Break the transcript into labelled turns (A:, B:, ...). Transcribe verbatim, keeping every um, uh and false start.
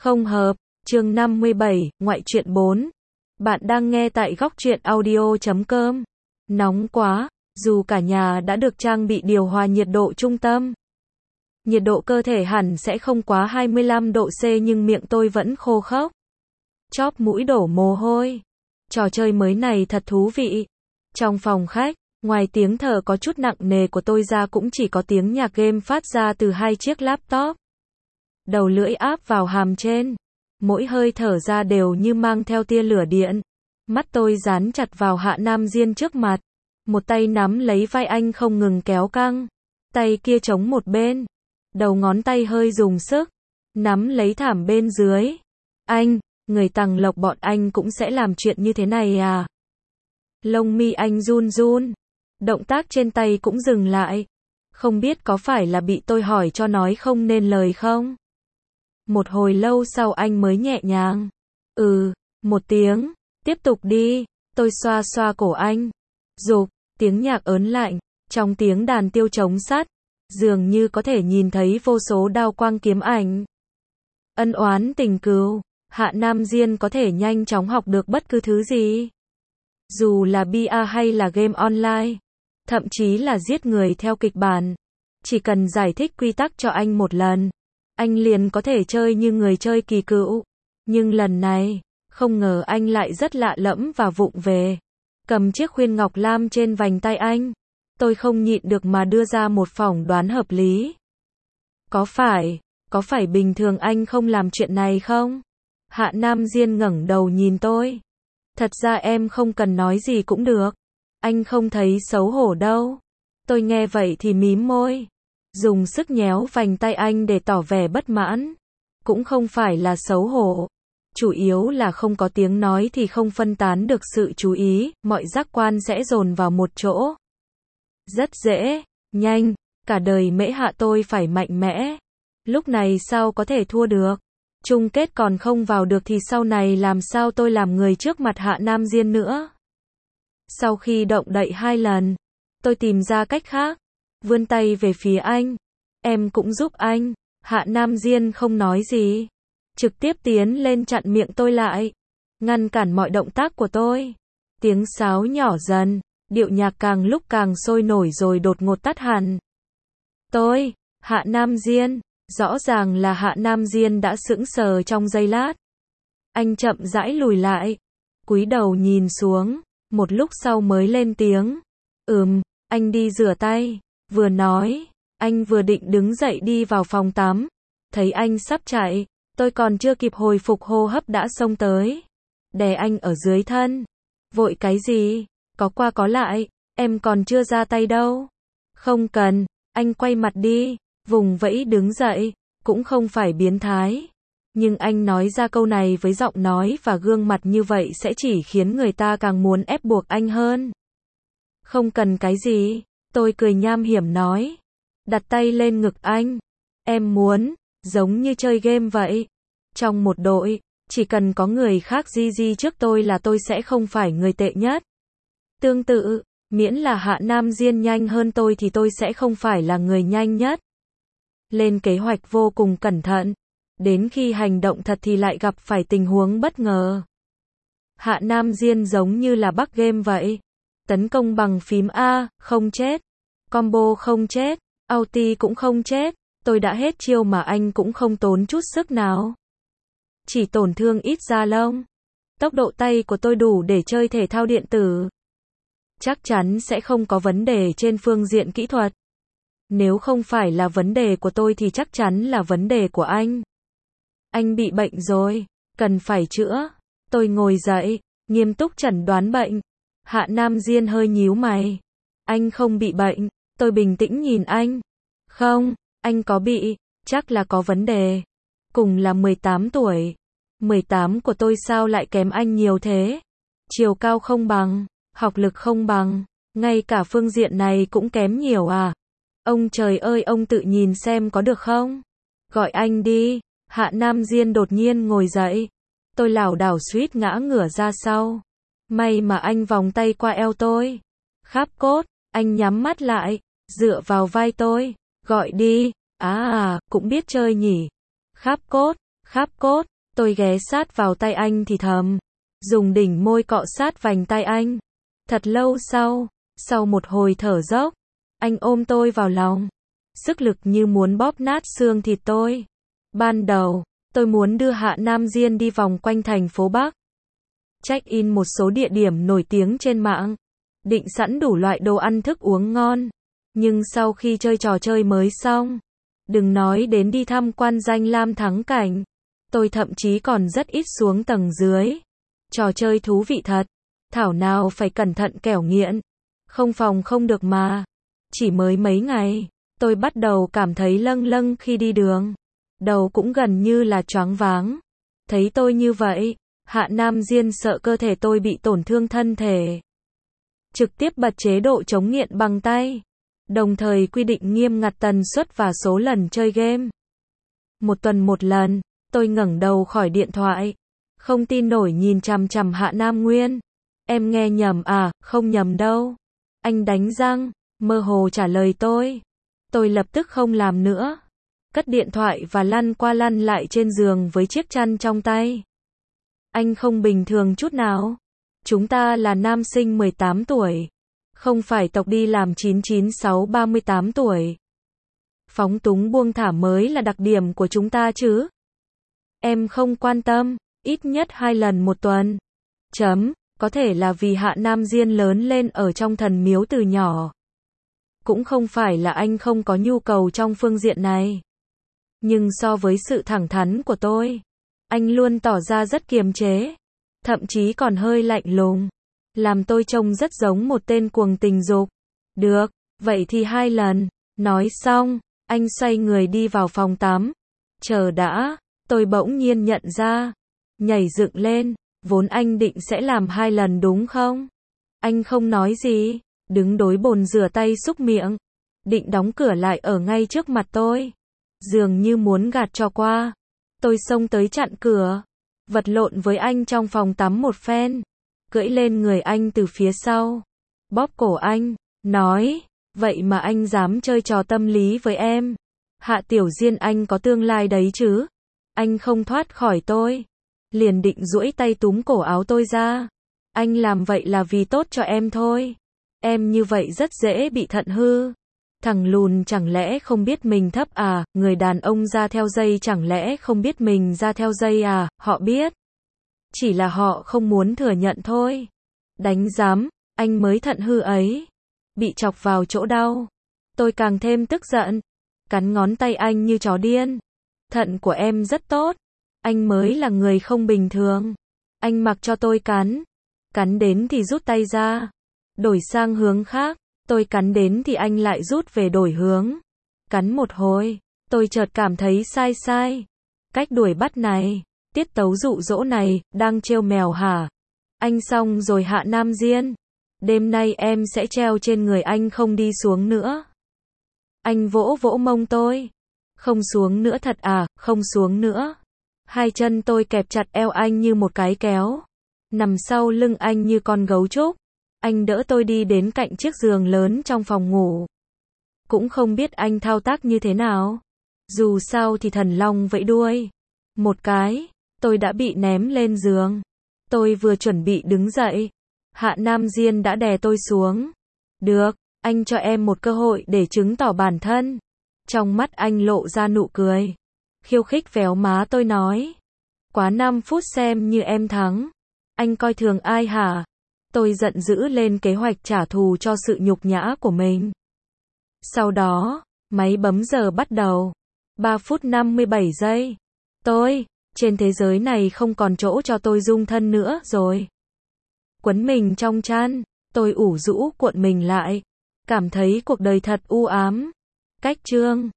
A: Không hợp, chương năm mươi bảy, ngoại truyện bốn. Bạn đang nghe tại góc truyện audio chấm com. Nóng quá, dù cả nhà đã được trang bị điều hòa nhiệt độ trung tâm. Nhiệt độ cơ thể hẳn sẽ không quá hai mươi lăm độ C nhưng miệng tôi vẫn khô khốc. Chóp mũi đổ mồ hôi. Trò chơi mới này thật thú vị. Trong phòng khách, ngoài tiếng thở có chút nặng nề của tôi ra cũng chỉ có tiếng nhạc game phát ra từ hai chiếc laptop. Đầu lưỡi áp vào hàm trên. Mỗi hơi thở ra đều như mang theo tia lửa điện. Mắt tôi dán chặt vào Hạ Nam Diên trước mặt. Một tay nắm lấy vai anh không ngừng kéo căng. Tay kia chống một bên. Đầu ngón tay hơi dùng sức. Nắm lấy thảm bên dưới. Anh, người Tằng Lộc bọn anh cũng sẽ làm chuyện như thế này à? Lông mi anh run run. Động tác trên tay cũng dừng lại. Không biết có phải là bị tôi hỏi cho nói không nên lời không? Một hồi lâu sau anh mới nhẹ nhàng. Ừ, một tiếng. Tiếp tục đi. Tôi xoa xoa cổ anh. Rục, tiếng nhạc ớn lạnh. Trong tiếng đàn tiêu chống sắt. Dường như có thể nhìn thấy vô số đao quang kiếm ảnh. Ân oán tình cừu. Hạ Nam Diên có thể nhanh chóng học được bất cứ thứ gì. Dù là bê a hay là game online. Thậm chí là giết người theo kịch bản. Chỉ cần giải thích quy tắc cho anh một lần. Anh liền có thể chơi như người chơi kỳ cựu. Nhưng lần này, không ngờ anh lại rất lạ lẫm và vụng về. Cầm chiếc khuyên ngọc lam trên vành tay anh. Tôi không nhịn được mà đưa ra một phỏng đoán hợp lý. Có phải, có phải bình thường anh không làm chuyện này không? Hạ Nam Diên ngẩng đầu nhìn tôi. Thật ra em không cần nói gì cũng được. Anh không thấy xấu hổ đâu. Tôi nghe vậy thì mím môi. Dùng sức nhéo vành tay anh để tỏ vẻ bất mãn. Cũng không phải là xấu hổ. Chủ yếu là không có tiếng nói thì không phân tán được sự chú ý, mọi giác quan sẽ dồn vào một chỗ. Rất dễ, nhanh, cả đời mễ hạ tôi phải mạnh mẽ. Lúc này sao có thể thua được? Chung kết còn không vào được thì sau này làm sao tôi làm người trước mặt Hạ Nam Diên nữa? Sau khi động đậy hai lần, tôi tìm ra cách khác. Vươn tay về phía anh. Em cũng giúp anh. Hạ Nam Diên không nói gì. Trực tiếp tiến lên chặn miệng tôi lại. Ngăn cản mọi động tác của tôi. Tiếng sáo nhỏ dần. Điệu nhạc càng lúc càng sôi nổi rồi đột ngột tắt hẳn. Tôi, Hạ Nam Diên. Rõ ràng là Hạ Nam Diên đã sững sờ trong giây lát. Anh chậm rãi lùi lại. Cúi đầu nhìn xuống. Một lúc sau mới lên tiếng. Ừm, anh đi rửa tay. Vừa nói, anh vừa định đứng dậy đi vào phòng tắm. Thấy anh sắp chạy, tôi còn chưa kịp hồi phục hô hấp đã xông tới. Đè anh ở dưới thân. Vội cái gì? Có qua có lại, em còn chưa ra tay đâu. Không cần, anh quay mặt đi, vùng vẫy đứng dậy, cũng không phải biến thái. Nhưng anh nói ra câu này với giọng nói và gương mặt như vậy sẽ chỉ khiến người ta càng muốn ép buộc anh hơn. Không cần cái gì. Tôi cười nham hiểm nói. Đặt tay lên ngực anh. Em muốn, giống như chơi game vậy. Trong một đội, chỉ cần có người khác di di trước tôi là tôi sẽ không phải người tệ nhất. Tương tự, miễn là Hạ Nam Diên nhanh hơn tôi thì tôi sẽ không phải là người nhanh nhất. Lên kế hoạch vô cùng cẩn thận. Đến khi hành động thật thì lại gặp phải tình huống bất ngờ. Hạ Nam Diên giống như là bug game vậy. Tấn công bằng phím A, không chết. Combo không chết. Ulti cũng không chết. Tôi đã hết chiêu mà anh cũng không tốn chút sức nào. Chỉ tổn thương ít da lông. Tốc độ tay của tôi đủ để chơi thể thao điện tử. Chắc chắn sẽ không có vấn đề trên phương diện kỹ thuật. Nếu không phải là vấn đề của tôi thì chắc chắn là vấn đề của anh. Anh bị bệnh rồi, cần phải chữa. Tôi ngồi dậy, nghiêm túc chẩn đoán bệnh. Hạ Nam Diên hơi nhíu mày. Anh không bị bệnh. Tôi bình tĩnh nhìn anh. Không, anh có bị, chắc là có vấn đề. Cùng là mười tám tuổi. mười tám của tôi sao lại kém anh nhiều thế? Chiều cao không bằng, học lực không bằng, ngay cả phương diện này cũng kém nhiều à? Ông trời ơi, ông tự nhìn xem có được không? Gọi anh đi. Hạ Nam Diên đột nhiên ngồi dậy. Tôi lảo đảo suýt ngã ngửa ra sau. May mà anh vòng tay qua eo tôi. Kháp cốt, anh nhắm mắt lại, dựa vào vai tôi. Gọi đi. À à, cũng biết chơi nhỉ. Kháp cốt, kháp cốt, Tôi ghé sát vào tay anh thì thầm, dùng đỉnh môi cọ sát vành tay anh. Thật lâu sau, sau một hồi thở dốc, anh ôm tôi vào lòng. Sức lực như muốn bóp nát xương thịt tôi. Ban đầu, tôi muốn đưa Hạ Nam Diên đi vòng quanh thành phố Bắc. Check-in một số địa điểm nổi tiếng trên mạng. Định sẵn đủ loại đồ ăn thức uống ngon. Nhưng sau khi chơi trò chơi mới xong, đừng nói đến đi tham quan danh lam thắng cảnh. Tôi thậm chí còn rất ít xuống tầng dưới. Trò chơi thú vị thật. Thảo nào phải cẩn thận kẻo nghiện. Không phòng không được mà. Chỉ mới mấy ngày, tôi bắt đầu cảm thấy lâng lâng khi đi đường. Đầu cũng gần như là choáng váng. Thấy tôi như vậy, Hạ Nam Diên sợ cơ thể tôi bị tổn thương thân thể. Trực tiếp bật chế độ chống nghiện bằng tay. Đồng thời quy định nghiêm ngặt tần suất và số lần chơi game. Một tuần một lần, tôi ngẩng đầu khỏi điện thoại. Không tin nổi nhìn chằm chằm Hạ Nam Nguyên. Em nghe nhầm à, không nhầm đâu. Anh đánh răng, mơ hồ trả lời tôi. Tôi lập tức không làm nữa. Cất điện thoại và lăn qua lăn lại trên giường với chiếc chăn trong tay. Anh không bình thường chút nào. Chúng ta là nam sinh mười tám tuổi. Không phải tộc đi làm chín chín sáu ba mươi tám tuổi. Phóng túng buông thả mới là đặc điểm của chúng ta chứ. Em không quan tâm, ít nhất hai lần một tuần. Chấm, có thể là vì Hạ Nam Diên lớn lên ở trong thần miếu từ nhỏ. Cũng không phải là anh không có nhu cầu trong phương diện này. Nhưng so với sự thẳng thắn của tôi, anh luôn tỏ ra rất kiềm chế. Thậm chí còn hơi lạnh lùng. Làm tôi trông rất giống một tên cuồng tình dục. Được, vậy thì hai lần. Nói xong, anh xoay người đi vào phòng tắm. Chờ đã, tôi bỗng nhiên nhận ra. Nhảy dựng lên, vốn anh định sẽ làm hai lần đúng không? Anh không nói gì, đứng đối bồn rửa tay xúc miệng. Định đóng cửa lại ở ngay trước mặt tôi. Dường như muốn gạt cho qua. Tôi xông tới chặn cửa. Vật lộn với anh trong phòng tắm một phen. Cưỡi lên người anh từ phía sau. Bóp cổ anh, nói, vậy mà anh dám chơi trò tâm lý với em. Hạ Tiểu Diên anh có tương lai đấy chứ. Anh không thoát khỏi tôi. Liền định duỗi tay túm cổ áo tôi ra. Anh làm vậy là vì tốt cho em thôi. Em như vậy rất dễ bị thận hư. Thằng lùn chẳng lẽ không biết mình thấp à, người đàn ông ra theo dây chẳng lẽ không biết mình ra theo dây à, họ biết. Chỉ là họ không muốn thừa nhận thôi. Đánh giám, anh mới thận hư ấy. Bị chọc vào chỗ đau. Tôi càng thêm tức giận. Cắn ngón tay anh như chó điên. Thận của em rất tốt. Anh mới là người không bình thường. Anh mặc cho tôi cắn. Cắn đến thì rút tay ra. Đổi sang hướng khác. Tôi cắn đến thì anh lại rút về đổi hướng. Cắn một hồi. Tôi chợt cảm thấy sai sai. Cách đuổi bắt này. Tiết tấu dụ dỗ này, đang trêu mèo hả? Anh xong rồi Hạ Nam Diên. Đêm nay em sẽ treo trên người anh không đi xuống nữa. Anh vỗ vỗ mông tôi. Không xuống nữa thật à, không xuống nữa. Hai chân tôi kẹp chặt eo anh như một cái kéo. Nằm sau lưng anh như con gấu trúc. Anh đỡ tôi đi đến cạnh chiếc giường lớn trong phòng ngủ. Cũng không biết anh thao tác như thế nào. Dù sao thì thần long vẫy đuôi. Một cái. Tôi đã bị ném lên giường. Tôi vừa chuẩn bị đứng dậy. Hạ Nam Diên đã đè tôi xuống. Được, anh cho em một cơ hội để chứng tỏ bản thân. Trong mắt anh lộ ra nụ cười. Khiêu khích véo má tôi nói. Quá năm phút xem như em thắng. Anh coi thường ai hả? Tôi giận dữ lên kế hoạch trả thù cho sự nhục nhã của mình. Sau đó, máy bấm giờ bắt đầu. ba phút năm mươi bảy giây. Tôi... Trên thế giới này không còn chỗ cho tôi dung thân nữa rồi. Quấn mình trong chăn, tôi ủ rũ cuộn mình lại. Cảm thấy cuộc đời thật u ám. Cách chương